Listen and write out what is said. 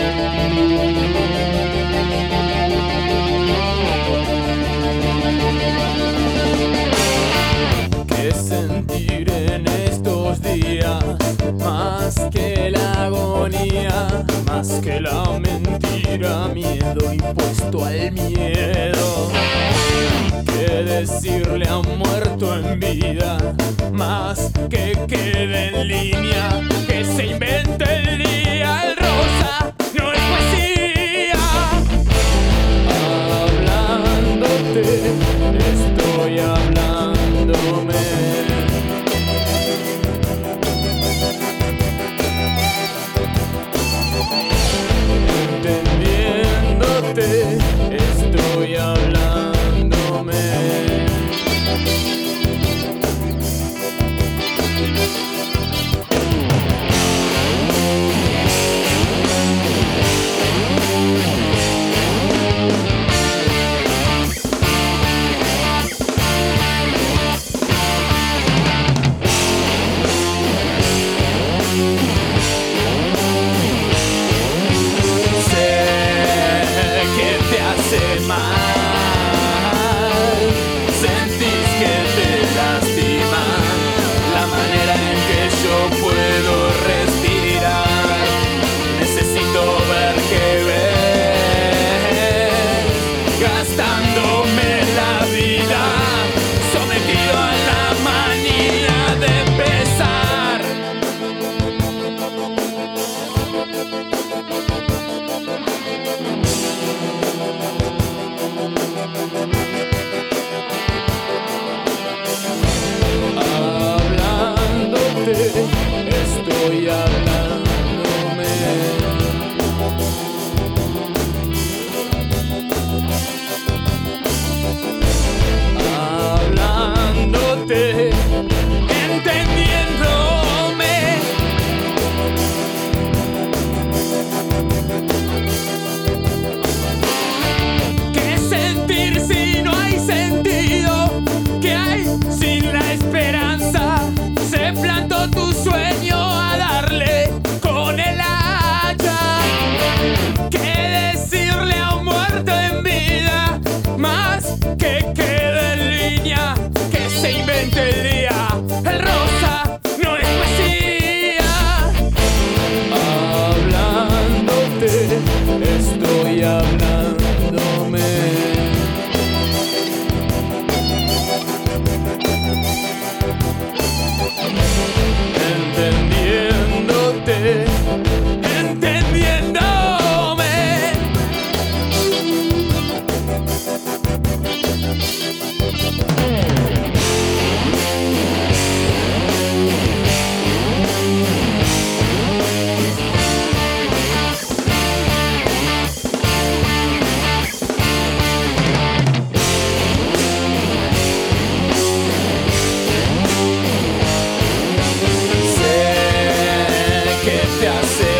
¿Qué sentir en estos días? Más que la agonía, más que la mentira, miedo impuesto al miedo. ¿Qué decirle a un muerto en vida? Más que quede en línea, que se invente el día. El rosa no es poesía. Hablándote, estoy hablándome. Entendiéndote, estoy hablándome. Sentís que te lastima la manera en que yo puedo respirar. Necesito ver que ves, gastándome la vida, sometido a la manía de pesar. Estoy hablándome. Hablándote, entendiéndome. ¿Qué sentir si no hay sentido? ¿Qué hay sin la esperanza? Se plantó tu sueño a darle con el hacha. ¿Qué decirle a un muerto en vida? Más que quede en línea, que se invente el día. El rosa no es poesía. Hablándote, estoy hablándome. Entendiéndote, entendiéndome. Sé que te hace